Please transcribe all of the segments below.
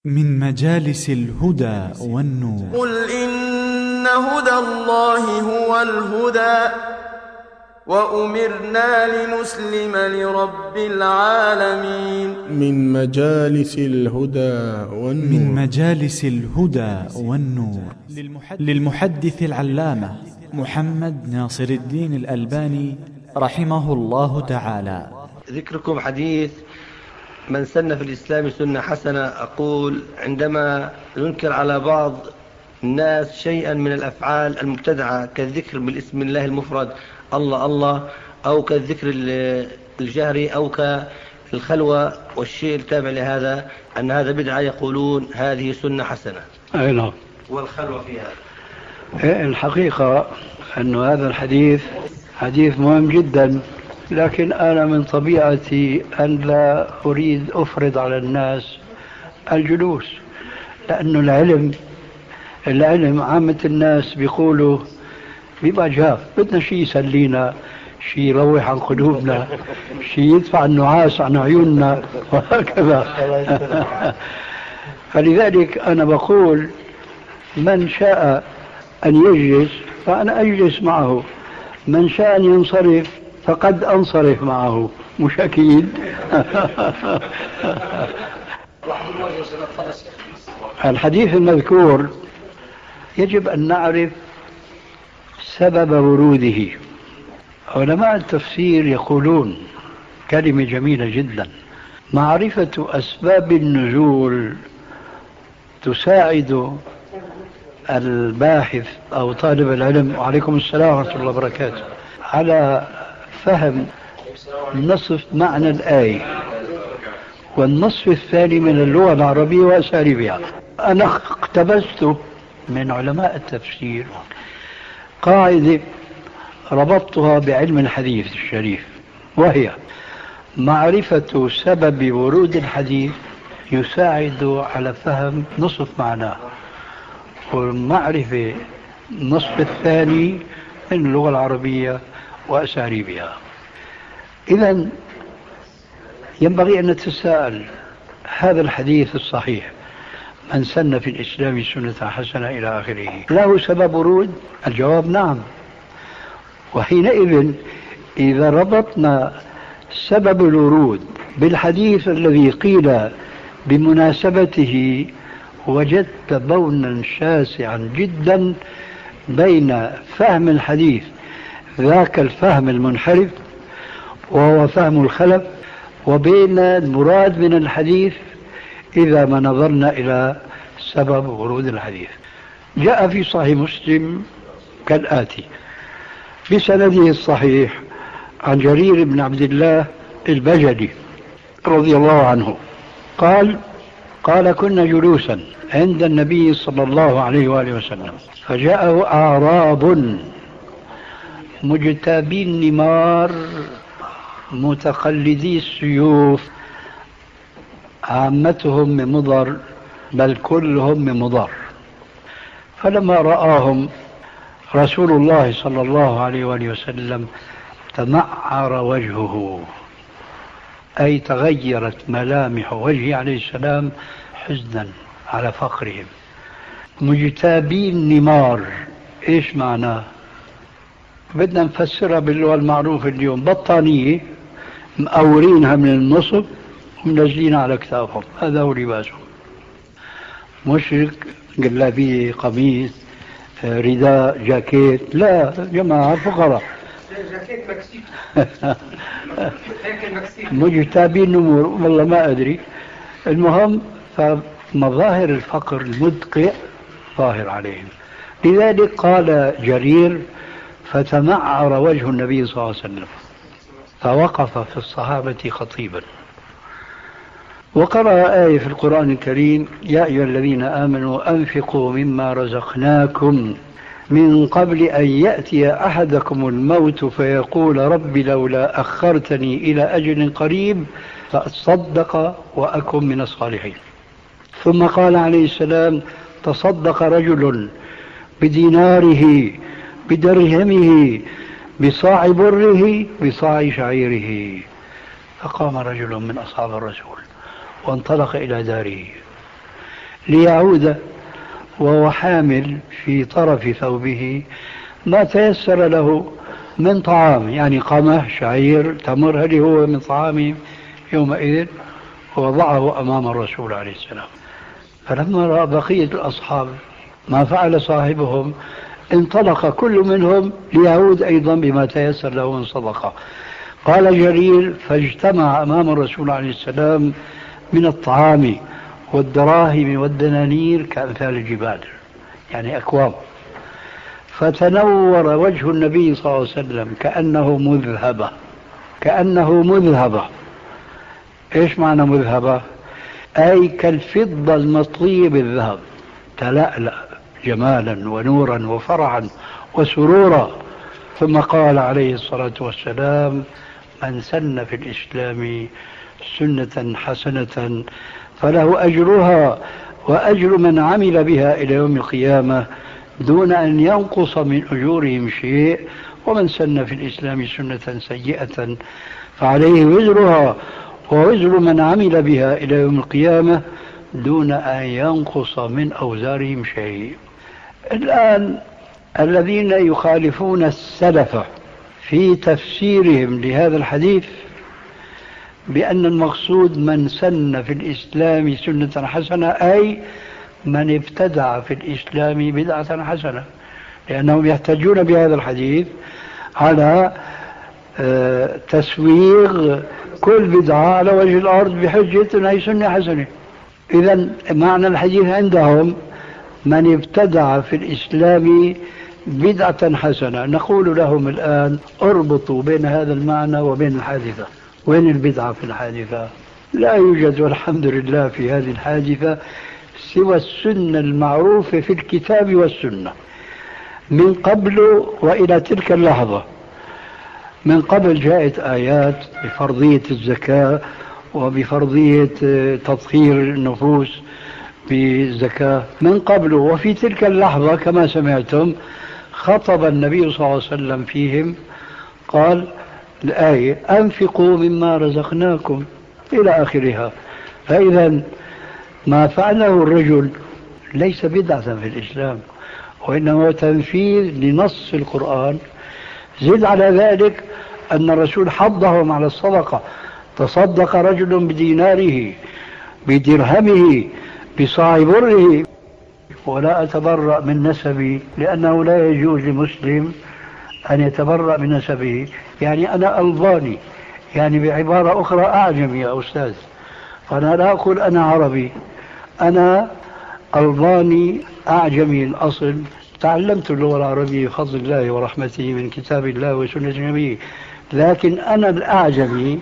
من مجالس الهدى والنور. قل إن هدى الله هو الهدى وأمرنا لنسلم لرب العالمين. من مجالس الهدى والنور. من مجالس الهدى والنور للمحدث العلامة محمد ناصر الدين الألباني رحمه الله تعالى. ذكركم حديث من سن في الإسلام سنة حسنة. أقول عندما ننكر على بعض الناس شيئا من الأفعال المبتدعة كالذكر بالاسم الله المفرد الله الله، أو كالذكر الجهري، أو كالخلوة والشيء التابع لهذا، أن هذا بدعة، يقولون هذه سنة حسنة. أي نعم. والخلوة فيها الحقيقة أن هذا الحديث حديث مهم جدا، لكن أنا من طبيعتي أن لا أريد أفرض على الناس الجلوس، لأنه العلم عامة الناس بيقولوا بيبقى جاف، بدنا شيء يسلينا، شيء يروح عن قلوبنا، شيء يدفع النعاس عن عيوننا وهكذا. فلذلك أنا بقول من شاء أن يجلس فأنا أجلس معه، من شاء أن ينصرف فقد أنصرف معه، مش أكيد. الحديث المذكور يجب أن نعرف سبب وروده. علماء التفسير يقولون كلمة جميلة جدا: معرفة أسباب النزول تساعد الباحث أو طالب العلم، وعليكم السلام ورحمة الله وبركاته، على فهم نصف معنى الآية والنصف الثاني من اللغة العربية وأساليبها. أنا اقتبست من علماء التفسير قاعدة ربطتها بعلم الحديث الشريف، وهي معرفة سبب ورود الحديث يساعد على فهم نصف معناه، والمعرفة النصف الثاني من اللغة العربية وأساليبها. إذن ينبغي أن نتساءل: هذا الحديث الصحيح من سن في الإسلام سنة حسنة إلى آخره له سبب ورود؟ الجواب نعم. وحينئذ إذا ربطنا سبب الورود بالحديث الذي قيل بمناسبته وجدت بونا شاسعا جدا بين فهم الحديث ذاك الفهم المنحرف وهو فهم الخلف، وبين المراد من الحديث إذا ما نظرنا إلى سبب ورود الحديث. جاء في صحيح مسلم كالآتي بسنده الصحيح عن جرير بن عبد الله البجلي رضي الله عنه قال كنا جلوسا عند النبي صلى الله عليه وآله وسلم فجاءه أعراب مجتابي النمار متقلدي السيوف، عامتهم من مضر بل كلهم من مضر. فلما رآهم رسول الله صلى الله عليه وآله وسلم تمعر وجهه، أي تغيرت ملامح وجهه عليه السلام حزنا على فقرهم. مجتابي النمار إيش معناه؟ بدنا نفسرها باللغة المعروفة اليوم: بطانية مقورينها من النصف ومنزلينها على كتافهم، هذا هو لباسهم. مشرك جلابية، قميص، رداء، جاكيت. لا جماعة فقراء. جاكيت مكسيك. مجتابين نمور والله ما أدري. المهم فمظاهر الفقر المدقع ظاهر عليهم. لذلك قال جرير: فتمعر وجه النبي صلى الله عليه وسلم فوقف في الصحابة خطيبا وقرأ آية في القرآن الكريم: يا أيها الذين آمنوا أنفقوا مما رزقناكم من قبل أن يأتي أحدكم الموت فيقول رب لولا أخرتني إلى أجل قريب فأصدق وأكن من الصالحين. ثم قال عليه السلام: تصدق رجل بديناره بدرهمه بصاع بره بصاع شعيره. فقام رجل من أصحاب الرسول وانطلق إلى داره ليعود وهو حامل في طرف ثوبه ما تيسر له من طعام، يعني قمح، شعير، تمر، هذه هو من طعامه يومئذ، ووضعه أمام الرسول عليه السلام. فلما رأى بقية الأصحاب ما فعل صاحبهم انطلق كل منهم ليعود أيضا بما تيسر له من صدقة. قال جرير: فاجتمع أمام الرسول عليه السلام من الطعام والدراهم والدنانير كأمثال الجبال، يعني أكوام، فتنور وجه النبي صلى الله عليه وسلم كأنه مذهبة. إيش معنى مذهبة؟ أي كالفضة المطلية بالذهب، تلألأ جمالا ونورا وفرحا وسرورا. ثم قال عليه الصلاة والسلام: من سن في الإسلام سنة حسنة فله أجرها وأجر من عمل بها إلى يوم القيامة دون أن ينقص من أجورهم شيء، ومن سن في الإسلام سنة سيئة فعليه وزرها ووزر من عمل بها إلى يوم القيامة دون أن ينقص من أوزارهم شيء. الآن الذين يخالفون السلف في تفسيرهم لهذا الحديث بأن المقصود من سن في الإسلام سنة حسنة، أي من ابتدع في الإسلام بدعة حسنة، لأنهم يحتجون بهذا الحديث على تسويغ كل بدعة على وجه الأرض بحجة أنها سنة حسنة. إذن معنى الحديث عندهم من ابتدع في الإسلام بدعة حسنة. نقول لهم الآن: اربطوا بين هذا المعنى وبين الحادثة. وين البدعة في الحادثة؟ لا يوجد والحمد لله في هذه الحادثة سوى السنة المعروفة في الكتاب والسنة من قبل وإلى تلك اللحظة. من قبل جاءت آيات بفرضية الزكاة وبفرضية تطهير النفوس بالزكاة من قبل، وفي تلك اللحظة كما سمعتم خطب النبي صلى الله عليه وسلم فيهم، قال الآية: أنفقوا مما رزقناكم إلى آخرها. فإذا ما فعله الرجل ليس بدعة في الإسلام، وإنما تنفيذ لنص القرآن. زد على ذلك أن الرسول حضهم على الصدقة، تصدق رجل بديناره بدرهمه بصاع بره. ولا أتبرأ من نسبي، لأنه لا يجوز لمسلم أن يتبرأ من نسبه. يعني أنا ألباني، يعني بعبارة أخرى أعجمي يا أستاذ، فأنا لا أقول أنا عربي، أنا ألباني أعجمي الأصل، تعلمت اللغة العربية بفضل الله ورحمته من كتاب الله وسنة النبي، لكن أنا الأعجمي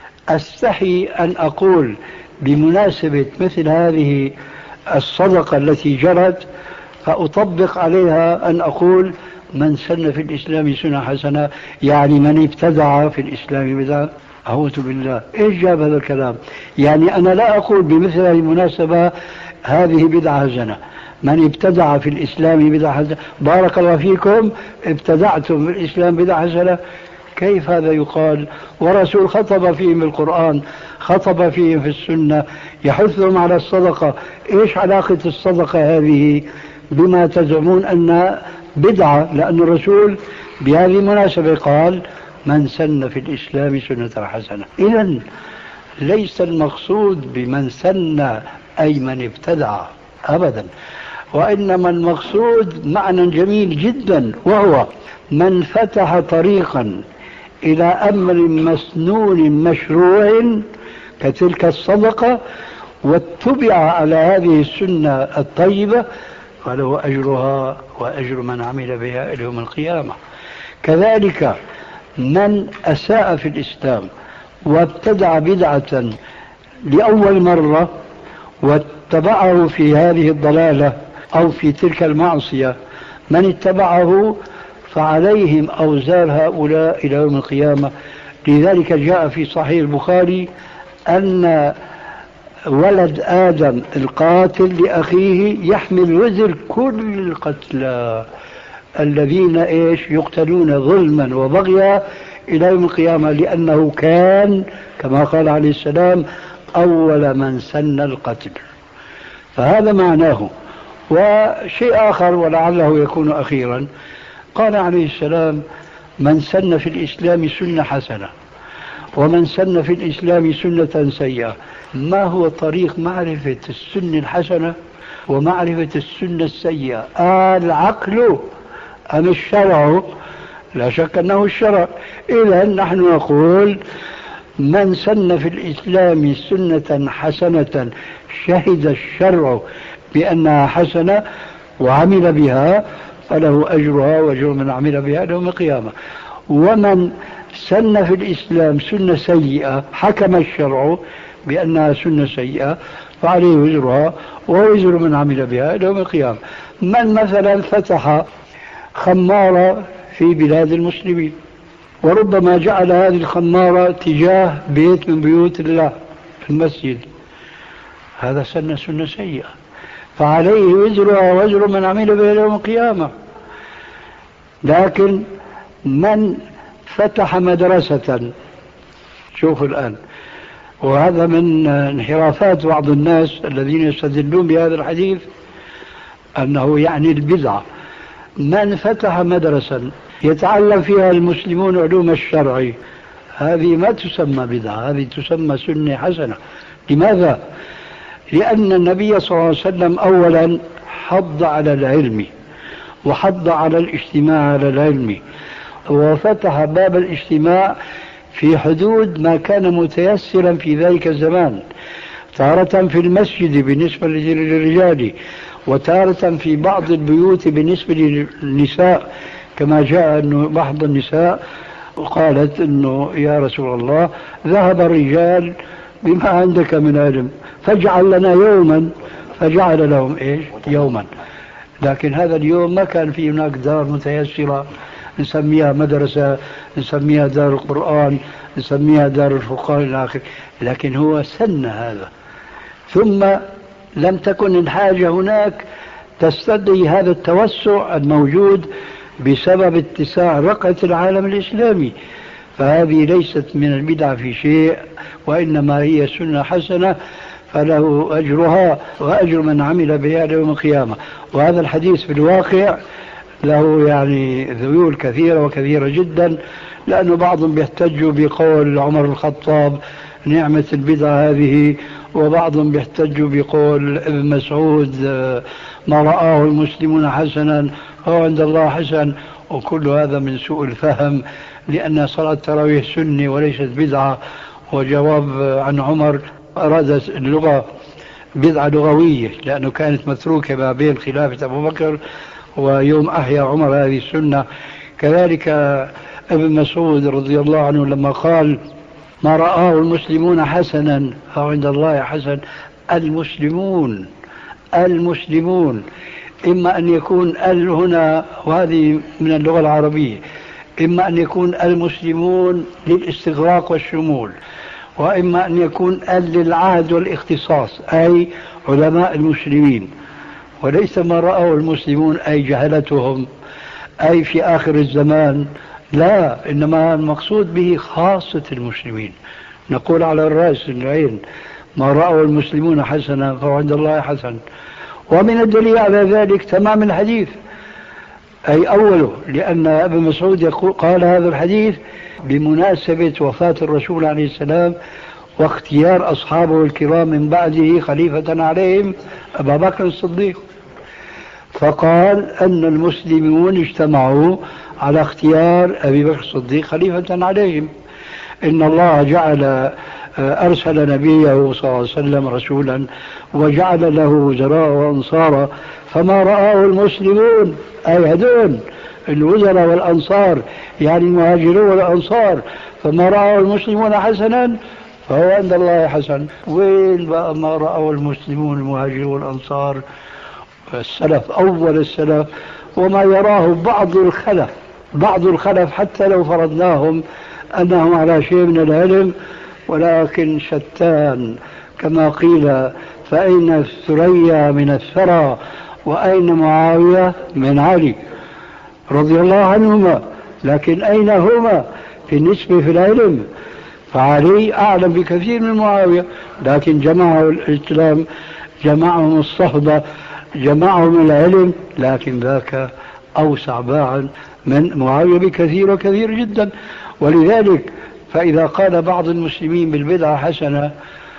أستحي أن أقول بمناسبة مثل هذه الصدقة التي جرت، فأطبق عليها أن أقول: من سن في الإسلام سنة حسنة، يعني من ابتدع في الإسلام بدعة. أعوذ بالله، إيش جاب هذا الكلام؟ يعني أنا لا أقول بمثل هذه المناسبة هذه بدعة حسنة، من ابتدع في الإسلام بدعة حسنة، بارك الله فيكم ابتدعتم في الإسلام بدعة حسنة. كيف هذا يقال؟ ورسول خطب فيهم القرآن، خطب فيهم في السنة، يحثهم على الصدقة. إيش علاقة الصدقة هذه بما تزعمون أن بدعة؟ لأن الرسول بهذه المناسبة قال: من سن في الإسلام سنة حسنة. إذن ليس المقصود بمن سن أي من ابتدع أبدا، وإنما المقصود معنى جميل جدا، وهو من فتح طريقا إلى أمر مسنون مشروع كتلك الصدقة واتبع على هذه السنة الطيبة فله أجرها وأجر من عمل بها إلى يوم القيامة. كذلك من أساء في الإسلام وابتدع بدعة لأول مرة واتبعه في هذه الضلالة أو في تلك المعصية، من اتبعه فعليهم أوزار هؤلاء إلى يوم القيامة. لذلك جاء في صحيح البخاري أن ولد آدم القاتل لأخيه يحمل وزر كل القتلى الذين يقتلون ظلما وبغيا إلى يوم القيامة، لأنه كان كما قال عليه السلام أول من سن القتل. فهذا معناه. وشيء آخر ولعله يكون أخيرا، قال عليه السلام: من سن في الإسلام سنة حسنة ومن سن في الإسلام سنة سيئة. ما هو طريق معرفة السنة الحسنة ومعرفة السنة السيئة؟ العقل أم الشرع؟ لا شك أنه الشرع. إذا نحن نقول: من سن في الإسلام سنة حسنة شهد الشرع بأنها حسنة وعمل بها فله أجرها وأجر من عمل بها يوم القيامة. ومن سن في الإسلام سنة سيئة حكم الشرع بأنها سنة سيئة فعليه وزرها ووزر من عمل بها يوم القيامة. من مثلا فتح خمارة في بلاد المسلمين وربما جعل هذه الخمارة تجاه بيت من بيوت الله في المسجد، هذا سنة سيئة فعليه وزرها ووزر من عمل بها يوم القيامة. لكن من فتح مدرسة، شوفوا الآن، وهذا من انحرافات بعض الناس الذين يستدلون بهذا الحديث أنه يعني البدعة. من فتح مدرسة يتعلم فيها المسلمون علوم الشرع، هذه ما تسمى بدعة، هذه تسمى سنة حسنة. لماذا؟ لأن النبي صلى الله عليه وسلم أولا حض على العلم وحض على الاجتماع على العلم، وفتح باب الاجتماع في حدود ما كان متيسرا في ذلك الزمان، تارة في المسجد بالنسبة للرجال، وتارة في بعض البيوت بالنسبة للنساء، كما جاء أنه بعض النساء وقالت أنه يا رسول الله ذهب الرجال بما عندك من علم فاجعل لنا يوما، فجعل لهم إيش؟ يوما. لكن هذا اليوم ما كان في هناك دار متيسرة نسميها مدرسة، نسميها دار القرآن، نسميها دار الفقهاء إلى آخره، لكن هو سن هذا. ثم لم تكن الحاجة هناك تستدعي هذا التوسع الموجود بسبب اتساع رقعة العالم الإسلامي، فهذه ليست من البدع في شيء، وإنما هي سنة حسنة فله أجرها وأجر من عمل بها يوم القيامة. وهذا الحديث في الواقع له يعني ذيول كثيرة وكثيرة جدا، لأنه بعضهم بيحتج بقول عمر الخطاب نعمة البدعة هذه، وبعضهم بيحتج بقول ابن مسعود ما رآه المسلمون حسنا هو عند الله حسن، وكل هذا من سوء الفهم، لأن صلاة التراويح سنة وليست بدعة. وجواب عن عمر أراد اللغة بدعة لغوية لأنه كانت متروكة ما بين خلافة أبو بكر ويوم أحيا عمر هذه السنة. كذلك ابن مسعود رضي الله عنه لما قال ما رآه المسلمون حسنا فهو عند الله حسن، المسلمون إما أن يكون ال هنا، وهذه من اللغة العربية، إما أن يكون المسلمون للاستغراق والشمول، وإما أن يكون ال للعهد والاختصاص أي علماء المسلمين، وليس ما رأوا المسلمون أي جهلتهم أي في آخر الزمان، لا، إنما المقصود به خاصة المسلمين. نقول على الرأس العين ما رأوا المسلمون حسنا فهو عند الله حسن. ومن الدليل على ذلك تمام الحديث، أي أوله، لأن ابن مسعود قال هذا الحديث بمناسبة وفاة الرسول عليه السلام واختيار أصحابه الكرام من بعده خليفة عليهم أبا بكر الصديق، فقال أن المسلمون اجتمعوا على اختيار أبي بكر الصديق خليفة عليهم. إن الله جعل أرسل نبيه صلى الله عليه وسلم رسولا وجعل له وزراء وأنصارا، فما رآه المسلمون أي هدون الوزراء والأنصار يعني المهاجرون والأنصار، فما رآه المسلمون حسنا فهو عند الله حسن. وين بقى ما رآه المسلمون المهاجرون والأنصار السلف أول السلف، وما يراه بعض الخلف حتى لو فرضناهم أنهم على شيء من العلم، ولكن شتان كما قيل فأين الثريا من الثرى وأين معاوية من علي رضي الله عنهما، لكن أين هما في النسبة في العلم؟ فعلي أعلم بكثير من معاوية، لكن جمعه الإسلام جمعهم الصحبة، جمعهم العلم، لكن ذاك أوسع باعا من معاوية بكثير وكثير جدا. ولذلك فإذا قال بعض المسلمين بالبدعة حسنة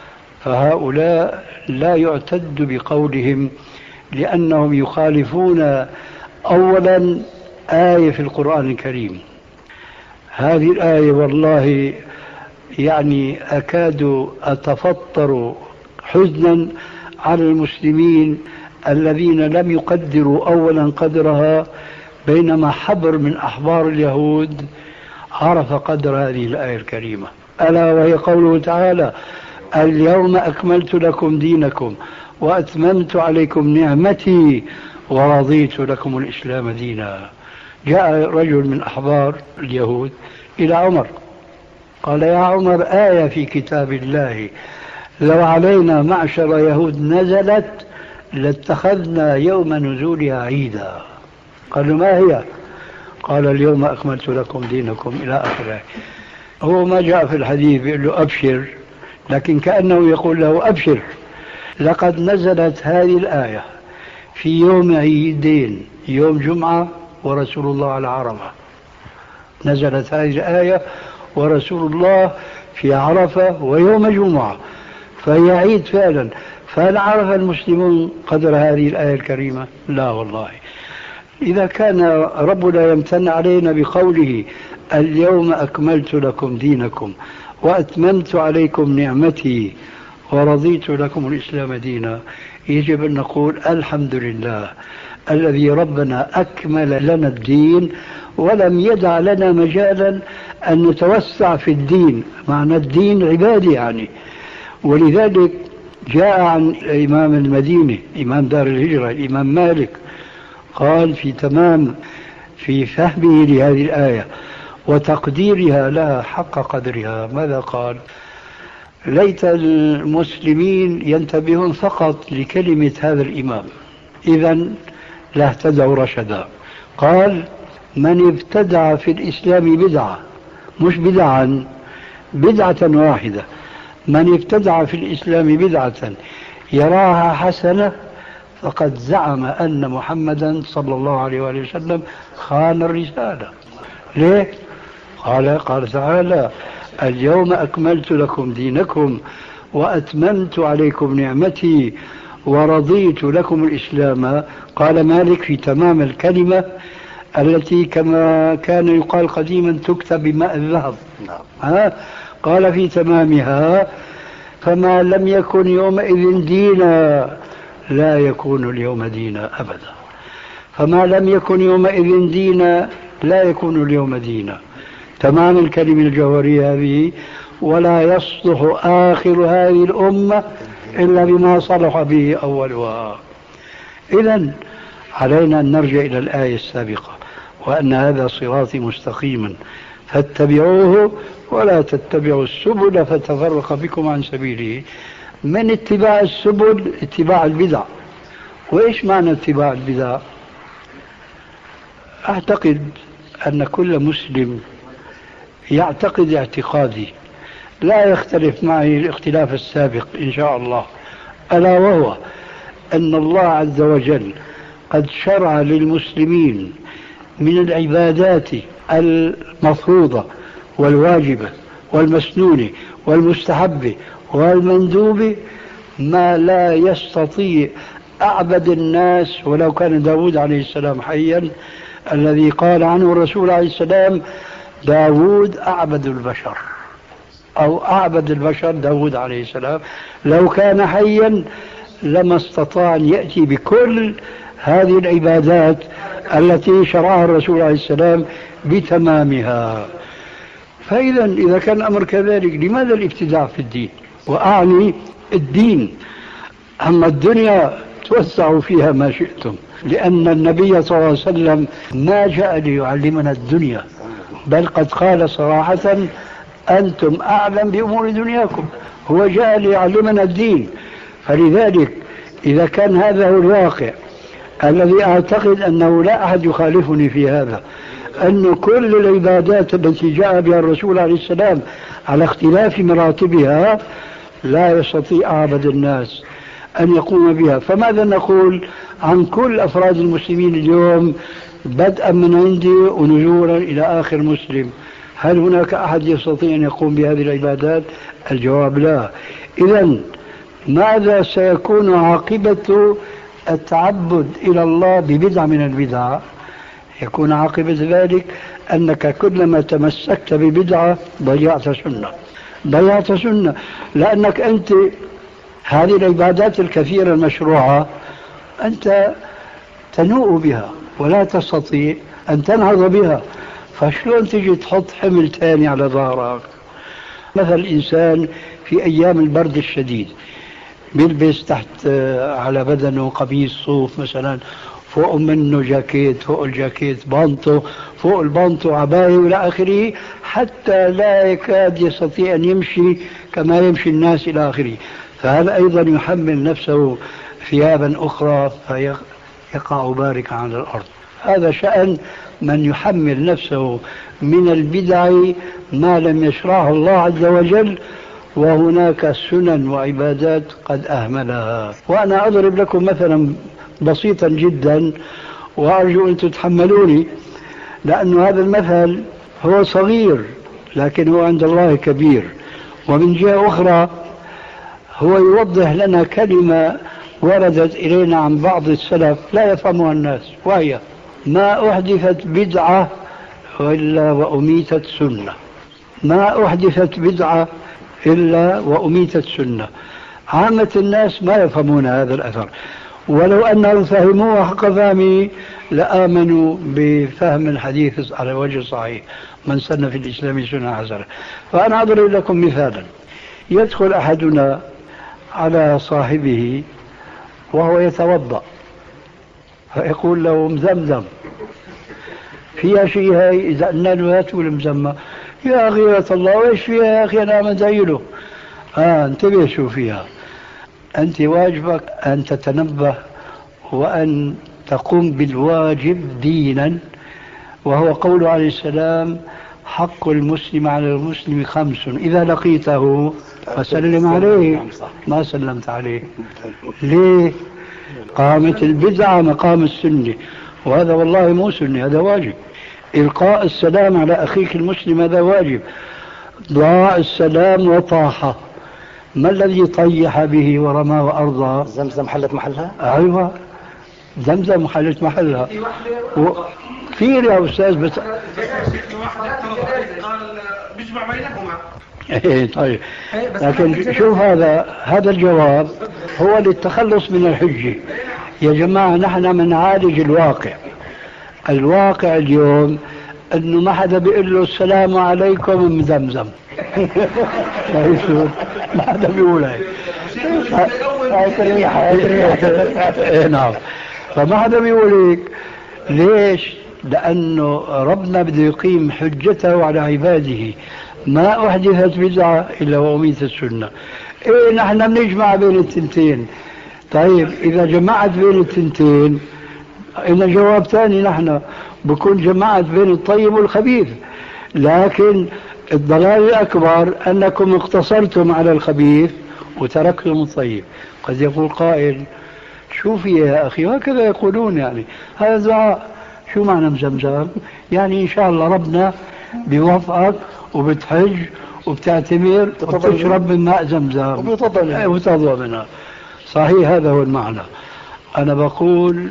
فهؤلاء لا يعتد بقولهم، لأنهم يخالفون أولا آية في القرآن الكريم. هذه الآية والله يعني أكاد أتفطر حزنا على المسلمين الذين لم يقدروا أولا قدرها، بينما حبر من أحبار اليهود عرف قدر هذه الآية الكريمة، ألا وهي قوله تعالى: اليوم أكملت لكم دينكم وأتممت عليكم نعمتي ورضيت لكم الإسلام دينا. جاء رجل من أحبار اليهود إلى عمر قال: يا عمر، آية في كتاب الله لو علينا معشر يهود نزلت لاتخذنا يوم نزولها عيدا. قال: ما هي؟ قال: اليوم أكملت لكم دينكم إلى آخره. هو ما جاء في الحديث بيقول له أبشر، لكن كأنه يقول له: أبشر، لقد نزلت هذه الآية في يوم عيدين، يوم جمعة ورسول الله على عرفة. نزلت هذه الآية ورسول الله في عرفة ويوم جمعة، فهي عيد فعلا. فهل عرف المسلمون قدر هذه الآية الكريمة؟ لا والله. إذا كان ربنا يمتن علينا بقوله: اليوم أكملت لكم دينكم وأتممت عليكم نعمتي ورضيت لكم الإسلام دينا، يجب أن نقول الحمد لله الذي ربنا أكمل لنا الدين ولم يدع لنا مجالا أن نتوسع في الدين. معنى الدين عبادة يعني. ولذلك جاء عن إمام المدينة إمام دار الهجرة الإمام مالك قال في فهمه لهذه الآية وتقديرها لها حق قدرها، ماذا قال؟ ليت المسلمين ينتبهون فقط لكلمة هذا الإمام، إذن لاهتدوا رشدا. قال: من ابتدع في الإسلام بدعة، مش بدعا، بدعة واحدة، من ابتدع في الإسلام بدعة يراها حسنة فقد زعم أن محمدا صلى الله عليه وآله وسلم خان الرسالة. ليه؟ قال تعالى: اليوم أكملت لكم دينكم وأتممت عليكم نعمتي ورضيت لكم الإسلام. قال مالك في تمام الكلمة التي كما كان يقال قديما تكتب بماء الذهب، قال في تمامها: فما لم يكن يومئذ دينا لا يكون اليوم دينا أبدا. فما لم يكن يومئذ دينا لا يكون اليوم دينا. تمام الكلمة الجوهرية هذه. ولا يصلح آخر هذه الأمة إلا بما صلح به أولها. إذن علينا أن نرجع إلى الآية السابقة: وأن هذا صراطي مستقيما فاتبعوه ولا تتبعوا السبل فتفرق بكم عن سبيله. من اتباع السبل اتباع البدع. وإيش معنى اتباع البدع؟ أعتقد أن كل مسلم يعتقد اعتقادي لا يختلف معي الاختلاف السابق إن شاء الله، ألا وهو أن الله عز وجل قد شرع للمسلمين من العبادات المفروضة والواجبة والمسنونة والمستحبة والمندوبة ما لا يستطيع أعبد الناس، ولو كان داود عليه السلام حيا الذي قال عنه الرسول عليه السلام: داود أعبد البشر، أو أعبد البشر داود عليه السلام، لو كان حيا لما استطاع أن يأتي بكل هذه العبادات التي شرعها الرسول عليه السلام بتمامها. إذا كان الأمر كذلك لماذا الابتداع في الدين؟ وأعني الدين. أما الدنيا توسعوا فيها ما شئتم، لأن النبي صلى الله عليه وسلم ما جاء ليعلمنا الدنيا، بل قد قال صراحة: أنتم أعلم بأمور دنياكم. هو جاء ليعلمنا الدين. فلذلك إذا كان هذا هو الواقع الذي أعتقد أنه لا أحد يخالفني في هذا، أن كل العبادات التي جاء بها الرسول عليه السلام على اختلاف مراتبها لا يستطيع أعبد الناس أن يقوم بها. فماذا نقول عن كل أفراد المسلمين اليوم بدءا من عندي ونزولا إلى آخر مسلم؟ هل هناك أحد يستطيع أن يقوم بهذه العبادات؟ الجواب لا. إذن ماذا سيكون عاقبة التعبد إلى الله ببدعة من البدع؟ يكون عاقبة ذلك أنك كلما تمسكت ببدعة ضيعت سنة، لأنك أنت هذه العبادات الكثيرة المشروعة أنت تنوء بها ولا تستطيع أن تنهض بها، فشلون تجي تحط حمل ثاني على ظهرك؟ مثل الإنسان في أيام البرد الشديد بيلبس تحت على بدنه قميص صوف مثلا، فوق منه جاكيت، فوق الجاكيت بانطو، فوق البانطو عباية وإلى آخره، حتى لا يكاد يستطيع أن يمشي كما يمشي الناس إلى آخره. فهذا أيضا يحمل نفسه ثيابا أخرى فيقع باركا على الأرض. هذا شأن من يحمل نفسه من البدع ما لم يشرعه الله عز وجل، وهناك سنن وعبادات قد أهملها. وأنا أضرب لكم مثلا بسيطا جدا وأرجو أن تتحملوني، لأن هذا المثل هو صغير لكن هو عند الله كبير. ومن جهة أخرى هو يوضح لنا كلمة وردت إلينا عن بعض السلف لا يفهمها الناس، وهي: ما أحدثت بدعة إلا وأميتت سنة. ما أحدثت بدعة إلا وأميتت سنة. عامة الناس ما يفهمون هذا الأثر، ولو أنهم فهموه حق فهمه لآمنوا بفهم الحديث على وجه صحيح: من سن في الإسلام سنة حسنة. فأنا أضرب لكم مثالا: يدخل أحدنا على صاحبه وهو يتوضأ فيقول له: مزمزم فيها شيء هاي؟ إذا قلنا له هات المزمة: يا غيرة الله وإيش فيها يا أخي أنا مزايله. انتبه شو فيها. أنت واجبك أن تتنبه وأن تقوم بالواجب دينا، وهو قوله عليه السلام: حق المسلم على المسلم 5، إذا لقيته فسلم عليه. ما سلمت عليه ليه؟ قامت البدعة مقام السنة، وهذا والله مو سنة، هذا واجب. إلقاء السلام على أخيك المسلم هذا واجب. ضاع السلام وطاح. ما الذي طيح به ورماه أرضا؟ زمزم حلت محلها؟ أيوة، زمزم حلت محلها. في يا أستاذ بس بيجمع بينهما. طيب، لكن شوف هذا الجواب هو للتخلص من الحجة. يا جماعة نحن بنعالج الواقع اليوم انه ما حدا بيقول له السلام عليكم من زمزم. ما حدا بيقول هيك. نعم، فما حدا بيقول هيك. ليش؟ لأنه ربنا بده يقيم حجته على عباده. ما أحدثت بدعة إلا وأميتت السنة. إيه، نحن بنجمع بين التنتين. طيب، إذا جمعت بين التنتين إن جواب ثاني، نحن بكون جمعت بين الطيب والخبيث. لكن الضلال الأكبر أنكم اقتصرتم على الخبيث وتركتم الطيب. قد يقول قائل: شوفي يا أخي، وهكذا يقولون يعني هذا دعاء. شو معنى مزمزم؟ يعني إن شاء الله ربنا بيوفقك وبتحج وبتعتمر وبتشرب من ماء زمزم وبتضوى منها. صحيح، هذا هو المعنى. أنا بقول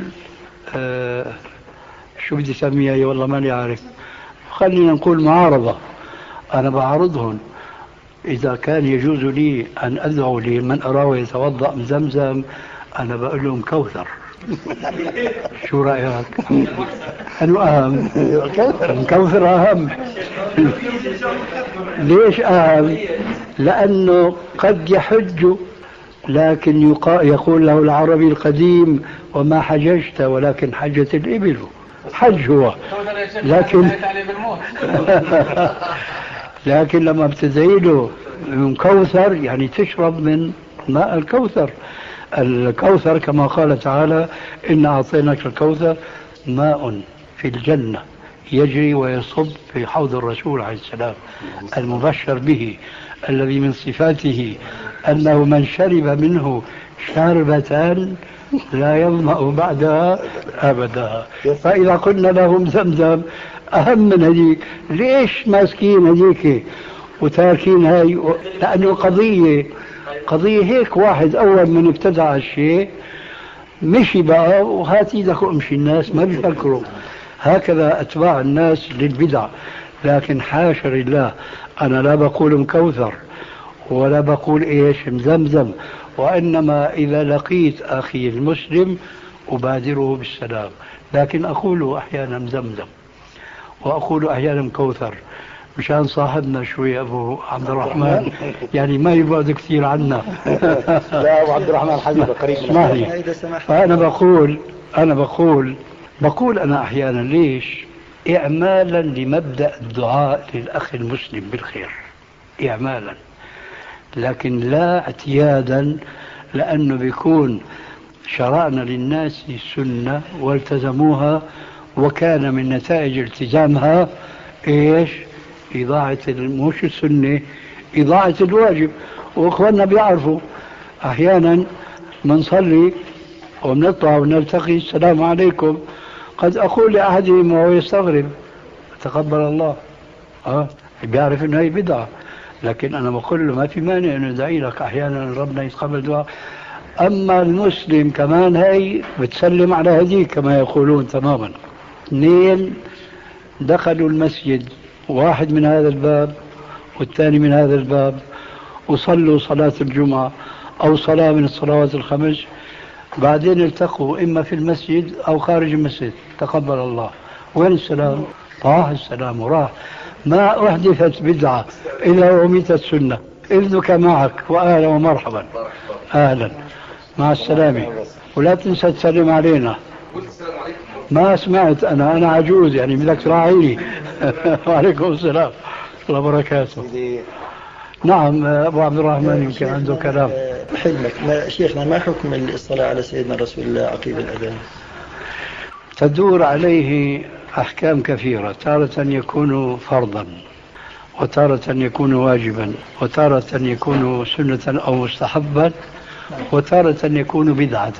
شو بدي أسميها والله ماني عارف. خلينا نقول معارضة. أنا بعارضهم. إذا كان يجوز لي أن أدعو لمن أراه يتوضأ من زمزم، أنا بقول لهم كوثر. شو رأيك؟ أنه أهم. كوثر أهم. ليش أهم؟ لأنه قد يحج لكن يقول له العربي القديم: وما حججت ولكن حجت الإبل. حج هو، لكن لما بتدعيله من كوثر يعني تشرب من ماء الكوثر. الكوثر كما قال تعالى: إن أعطيناك الكوثر ماء في الجنة يجري ويصب في حوض الرسول عليه السلام المبشر به، الذي من صفاته أنه من شرب منه شربة لا يظمأ بعدها أبدا. فإذا قلنا لهم زمزم أهم من هذيك، ليش ماسكين هذيك وتاركين هاي؟ لأنه قضية هيك، واحد أول من ابتدع الشيء مشي بقى وهات ايدك وامشي. الناس ما بيفكروا هكذا، أتباع الناس للبدع. لكن حاشا لله، أنا لا بقول مكوثر ولا بقول إيش مزمزم، وإنما إذا لقيت أخي المسلم أبادره بالسلام، لكن أقول أحيانا مزمزم وأقول أحيانا مكوثر مشان صاحبنا شوي أبو عبد الرحمن يعني ما يبعد كثير عنا. لا أبو عبد الرحمن حبيبي قريب من فأنا بقول أنا أحيانا ليش إعمالا لمبدأ الدعاء للأخ المسلم بالخير، إعمالا، لكن لا اعتيادا، لأنه بيكون شرعنا للناس سنة والتزموها، وكان من نتائج التزامها إيش؟ إضاعة مش السنة، إضاعة الواجب. وإخواننا بيعرفوا أحيانا منصلي ومنطلع ونلتقي السلام عليكم، قد أقول لأحدهم وهو يستغرب تقبل الله، بيعرف إنه هي بدعة، لكن أنا بقول له ما في مانع إنه ادعي لك، أحيانا ربنا يتقبل دعاء. أما المسلم كمان هي بتسلم على هديه كما يقولون تماما. اثنين دخلوا المسجد، واحد من هذا الباب والثاني من هذا الباب، وصلوا صلاة الجمعة أو صلاة من الصلوات الخمس، بعدين التقوا إما في المسجد أو خارج المسجد، تقبل الله. وين السلام؟ طاح السلام وراح. ما أحدثت بدعة إلا وميتت سنة. إذنك معك وأهلا ومرحبا. أهلا مع السلامة، ولا تنسى تسلم علينا. ما سمعت أنا عجوز يعني بدك تراعيني. وعليكم السلام الله وبركاته. نعم أبو عبد الرحمن يمكن عنده كلام. حلمك شيخنا، ما حكم الصلاة على سيدنا رسول الله عقيب الأذان؟ تدور عليه أحكام كثيرة، تارة يكون فرضا، وتارة يكون واجبا، وتارة يكون سنة أو مستحبا، وتارة يكون بدعة.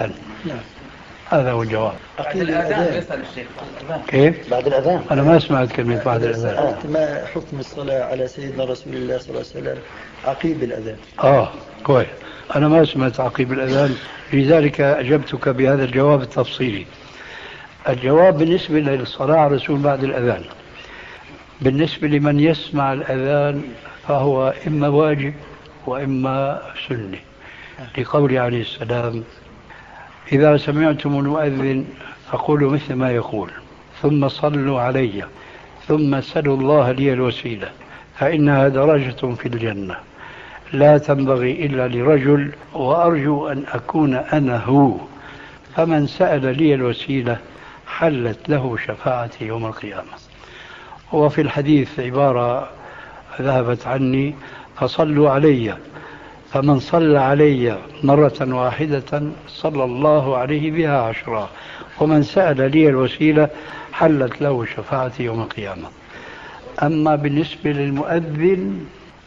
هذا هو الجواب. بعد الأذان يسأل الشيخ. كيف؟ بعد الأذان. أنا ما سمعت كلمة بعد الأذان. ما حكم الصلاة على سيدنا رسول الله صلى الله عليه وسلم عقيب الأذان؟ كويس. أنا ما سمعت عقيب الأذان، لذلك أجبتك بهذا الجواب التفصيلي. الجواب بالنسبة للصلاة على الرسول بعد الأذان، بالنسبة لمن يسمع الأذان فهو إما واجب وإما سنة، لقوله عليه السلام: إذا سمعتم المؤذن فقولوا مثل ما يقول، ثم صلوا علي، ثم سلوا الله لي الوسيلة، فإنها درجة في الجنة لا تنبغي إلا لرجل، وأرجو أن أكون أنا هو، فمن سأل لي الوسيلة حلت له شفاعتي يوم القيامة. وفي الحديث عبارة ذهبت عني: فصلوا علي، فمن صلى علي مرة واحدة صلى الله عليه بها 10، ومن سأل لي الوسيلة حلت له شفاعتي يوم القيامة. أما بالنسبة للمؤذن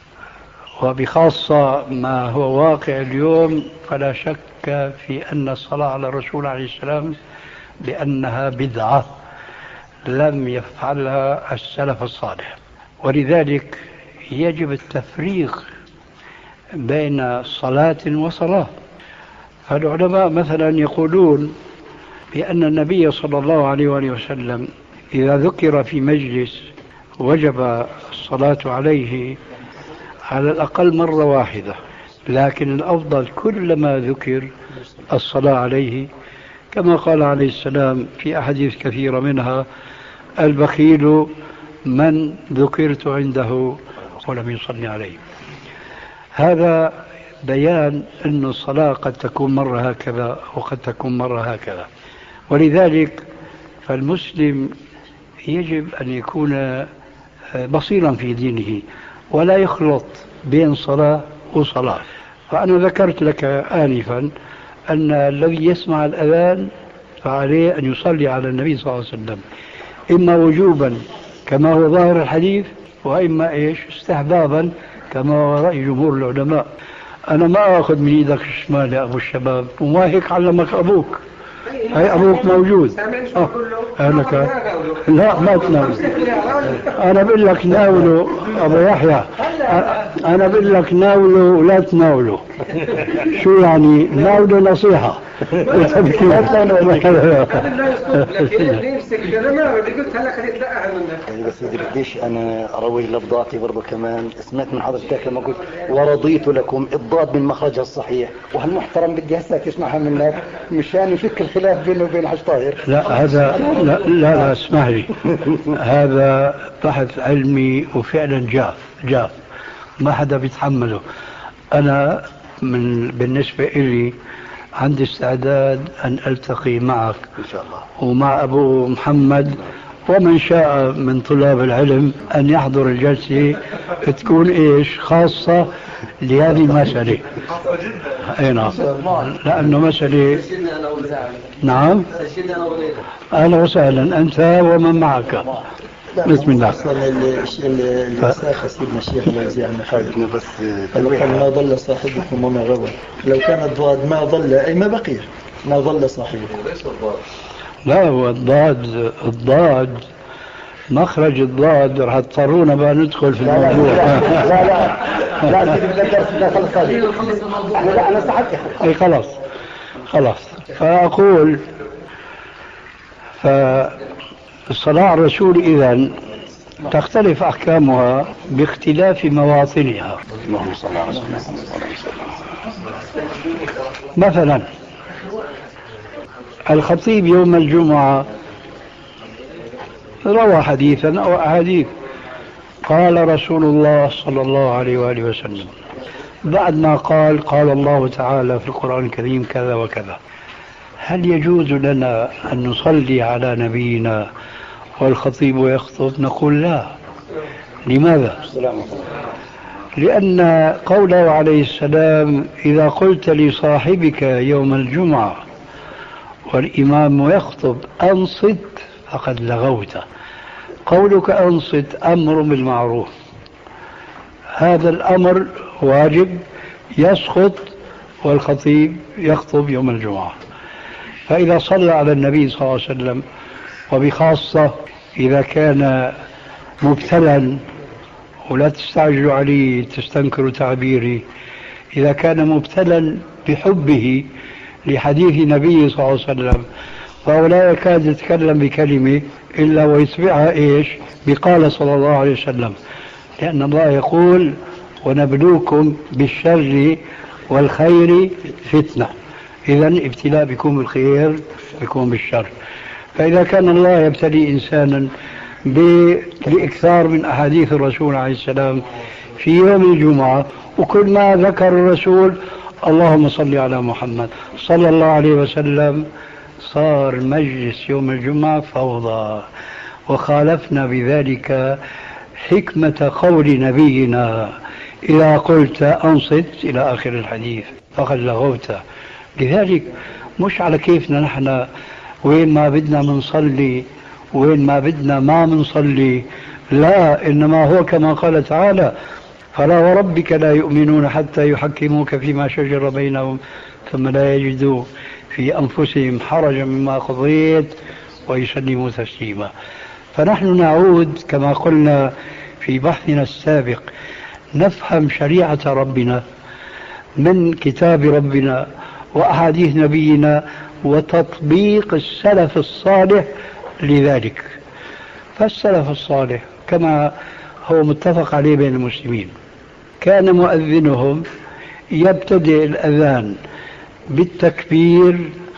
وبخاصة ما هو واقع اليوم، فلا شك في أن الصلاة على الرسول عليه السلام بأنها بدعة لم يفعلها السلف الصالح، ولذلك يجب التفريق بين صلاة وصلاة. فالعلماء مثلا يقولون بأن النبي صلى الله عليه وآله وسلم إذا ذكر في مجلس وجب الصلاة عليه على الأقل مرة واحدة، لكن الأفضل كلما ذكر الصلاة عليه، كما قال عليه السلام في أحاديث كثيرة منها: البخيل من ذكرت عنده ولم يصلي عليه. هذا بيان أن الصلاة قد تكون مرة هكذا وقد تكون مرة هكذا، ولذلك فالمسلم يجب أن يكون بصيرا في دينه ولا يخلط بين صلاة وصلاة. فأنا ذكرت لك آنفا أن الذي يسمع الأذان فعليه أن يصلي على النبي صلى الله عليه وسلم، إما وجوبا كما هو ظاهر الحديث، وإما استحبابا كما هو رأي جمهور العلماء. أنا ما أخذ من إيدك الشمال يا أبو الشباب، وما هيك علمك أبوك. هي أبوك موجود. لا ما تناول. أنا بقول لك ناوله أبو يحيى، أنا بقول لك ناوله ولا تناوله. شو يعني ناوله نصيحة؟ لا بس بديش أنا أروي لفظاتي برضو كمان. سمعت من حضرتك لما قلت ورضيت لكم الضاد من مخرجها الصحيح، وهالمحترم بدي هسه اسمعها منك مشان يفك الخلاف بينه وبين حج طاهر. لا هذا لا اسمح لي، هذا بحث علمي وفعلا جاف ما حدا بيتحمله. أنا بالنسبة إلي عندي استعداد أن ألتقي معك إن شاء الله ومع أبو محمد ومن شاء من طلاب العلم أن يحضر الجلسة تكون إيش خاصة لهذه المسألة. أي نعم، لأنه مسألة. نعم أهلا وسهلا أنت ومن معك. بسم الله. أصلا اللي ساخ سيدنا الشيخ الله يجزيه عنا خير بس ما ضل صاحبكم وما غوى. لو كان الضاد ما ضل أي ما بقي ما ضل صاحبكم. لا هو الضاد مخرج الضاد راح تضطرونا بقى ندخل في الموضوع. لا أنا صحتي أي خلاص فأقول فالصلاة على الرسول إذن تختلف أحكامها باختلاف مواطنها. مثلا الخطيب يوم الجمعة روى حديثا أو أحاديث قال رسول الله صلى الله عليه وآله وسلم، بعد ما قال الله تعالى في القرآن الكريم كذا وكذا، هل يجوز لنا أن نصلي على نبينا والخطيب يخطب؟ نقول لا. لماذا؟ لأن قوله عليه السلام إذا قلت لصاحبك يوم الجمعة والإمام يخطب أنصت فقد لغوت. قولك أنصت أمر بالمعروف، هذا الأمر واجب يسقط والخطيب يخطب يوم الجمعة. فإذا صلى على النبي صلى الله عليه وسلم، وبخاصة إذا كان مبتلا، ولا تستعجلوا عليه تستنكروا تعبيري، إذا كان مبتلا بحبه لحديث نبي صلى الله عليه وسلم فهو لا يكاد يتكلم بكلمة إلا ويتبعها إيش بقال صلى الله عليه وسلم، لأن الله يقول ونبلوكم بالشر والخير فتنة. إذن ابتلاء بكم بالخير بكم بالشر. فإذا كان الله يبتلي إنسانا بالإكثار من أحاديث الرسول عليه السلام في يوم الجمعة، وكل ما ذكر الرسول اللهم صل على محمد صلى الله عليه وسلم، صار مجلس يوم الجمعة فوضى، وخالفنا بذلك حكمة قول نبينا إذا قلت أنصت إلى آخر الحديث فقد لغوت. لذلك مش على كيفنا نحن وين ما بدنا منصلي وين ما بدنا ما منصلي، لا، إنما هو كما قال تعالى فلا وربك لا يؤمنون حتى يحكموك فيما شجر بينهم ثم لا يجدوا في أنفسهم حرجا مما قضيت ويسلموا تسليما. فنحن نعود كما قلنا في بحثنا السابق، نفهم شريعة ربنا من كتاب ربنا وأحاديث نبينا وتطبيق السلف الصالح لذلك. فالسلف الصالح كما هو متفق عليه بين المسلمين، كان مؤذنهم يبتدئ الأذان بالتكبير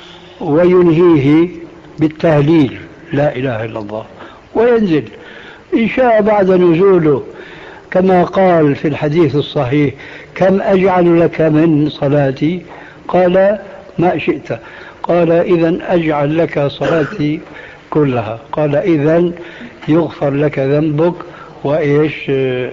وينهيه بالتهليل لا إله إلا الله، وينزل إن شاء بعد نزوله كما قال في الحديث الصحيح كم أجعل لك من صلاتي؟ قال ما شئت. قال إذن أجعل لك صلاتي كلها. قال إذن يغفر لك ذنبك وإيش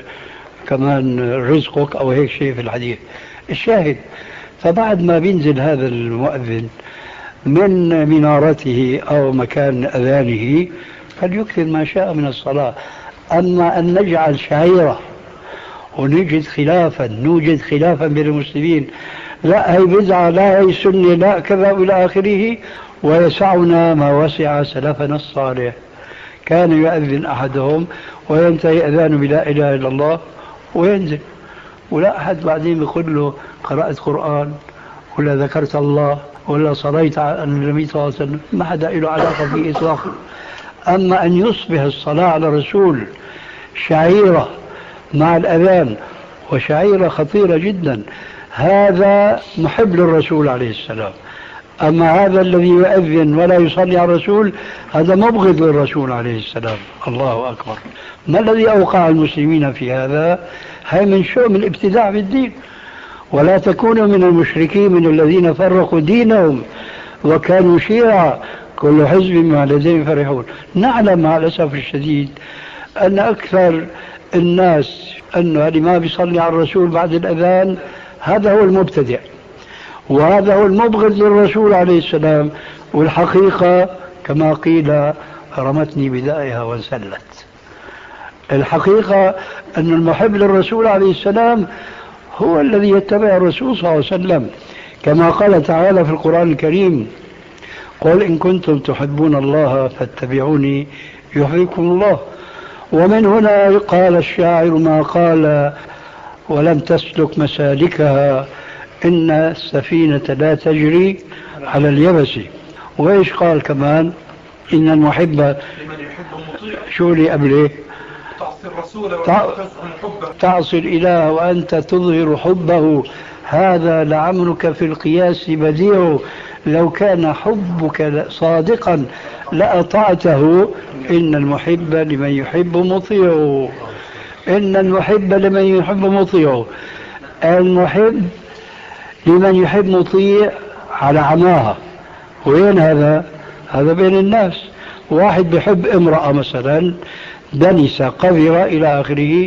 كمان رزقك أو هيك شيء في الحديث. الشاهد، فبعد ما بينزل هذا المؤذن من منارته أو مكان أذانه فليكثر ما شاء من الصلاة. أما أن نجعل شعيرة ونوجد خلافا بين المسلمين، لا هي بدعة، لا هي سنة، لا كذا إلى آخره. ويسعنا ما وسع سلفنا الصالح، كان يؤذن أحدهم وينتهي أذانه بلا إله إلا الله وينزل، ولا أحد بعدين بيقول له قرأت قرآن ولا ذكرت الله ولا صليت على النبي صلى الله عليه وسلم، ما حدا له علاقة به إطلاقا. أما أن يصبح الصلاة على الرسول شعيرة مع الأذان، وشعيرة خطيرة جدا، هذا محب للرسول عليه السلام. أما هذا الذي يؤذن ولا يصلي على الرسول هذا مبغض للرسول عليه السلام. الله أكبر. ما الذي أوقع المسلمين في هذا؟ هي من شؤم الابتداع في الدين. ولا تكونوا من المشركين من الذين فرقوا دينهم وكانوا شيعا كل حزب بما لديهم فرحون. نعلم مع الأسف الشديد أن أكثر الناس أنه اللي ما بيصلي على الرسول بعد الأذان هذا هو المبتدع، وهذا هو المبغض للرسول عليه السلام. والحقيقة كما قيل رمتني بدائها وانسلت. الحقيقة أن المحب للرسول عليه السلام هو الذي يتبع الرسول صلى الله عليه وسلم، كما قال تعالى في القرآن الكريم: قل إن كنتم تحبون الله فاتبعوني يحببكم الله. ومن هنا قال الشاعر ما قال: ولم تسلك مسالكها إن السفينة لا تجري على اليبس. وإيش قال كمان؟ إن المحب لمن يحب مطيع. شو لي قبله؟ تعصي الرسول تعصي الإله وأنت تظهر حبه، هذا لعمرك في القياس بديع، لو كان حبك صادقا لأطعته، إن المحب لمن يحب مطيع. إن المحب لمن يحب مطيع. المحب لمن يحب مطيع على عماها. وين هذا؟ هذا بين الناس. واحد بيحب امرأة مثلا دنسة قذرة إلى آخره،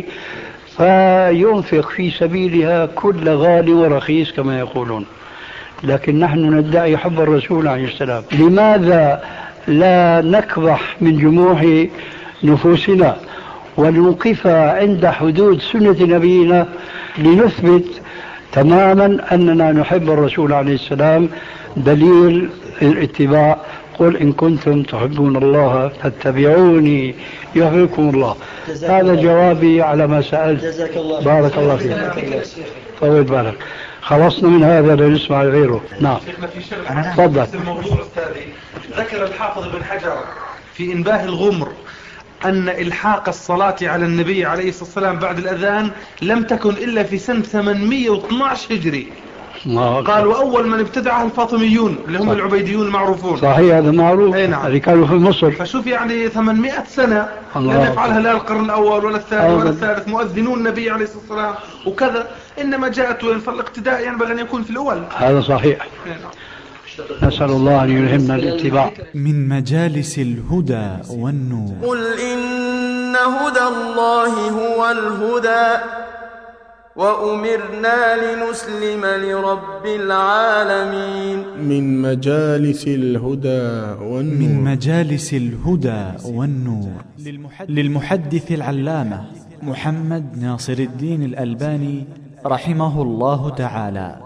فينفق في سبيلها كل غالي ورخيص كما يقولون. لكن نحن ندعي حب الرسول عليه السلام. لماذا لا نكبح من جموع نفوسنا ونوقفها عند حدود سنة نبينا لنثبت تماما أننا نحب الرسول عليه السلام؟ دليل الاتباع: قل إن كنتم تحبون الله فاتبعوني يحببكم الله. هذا جوابي على ما سألت. بارك الله فيك. طول بالك. خلصنا من هذا لنسمع غيره. نعم تفضل. الموضوع الثاني ذكر الحافظ بن حجر في إنباه الغمر أن إلحاق الصلاة على النبي عليه الصلاة والسلام بعد الأذان لم تكن إلا في سنة 812 هجري. قال: وأول من ابتدعها الفاطميون اللي هم العبيديون المعروفون. صحيح، هذا معروف. نعم. اللي كانوا في مصر. فشوف يعني 800 سنة لم يفعلها لا القرن الأول ولا الثاني ولا الثالث مؤذنون النبي عليه الصلاة والسلام وكذا، إنما جاءت فالاقتداء ينبغي أن يكون في الأول. هذا صحيح. نسأل الله أن يلهمنا الاتباع. من مجالس الهدى والنور. قل إن هدى الله هو الهدى وأمرنا لنسلم لرب العالمين. من مجالس الهدى والنور. من مجالس الهدى والنور للمحدث العلامة محمد ناصر الدين الألباني رحمه الله تعالى.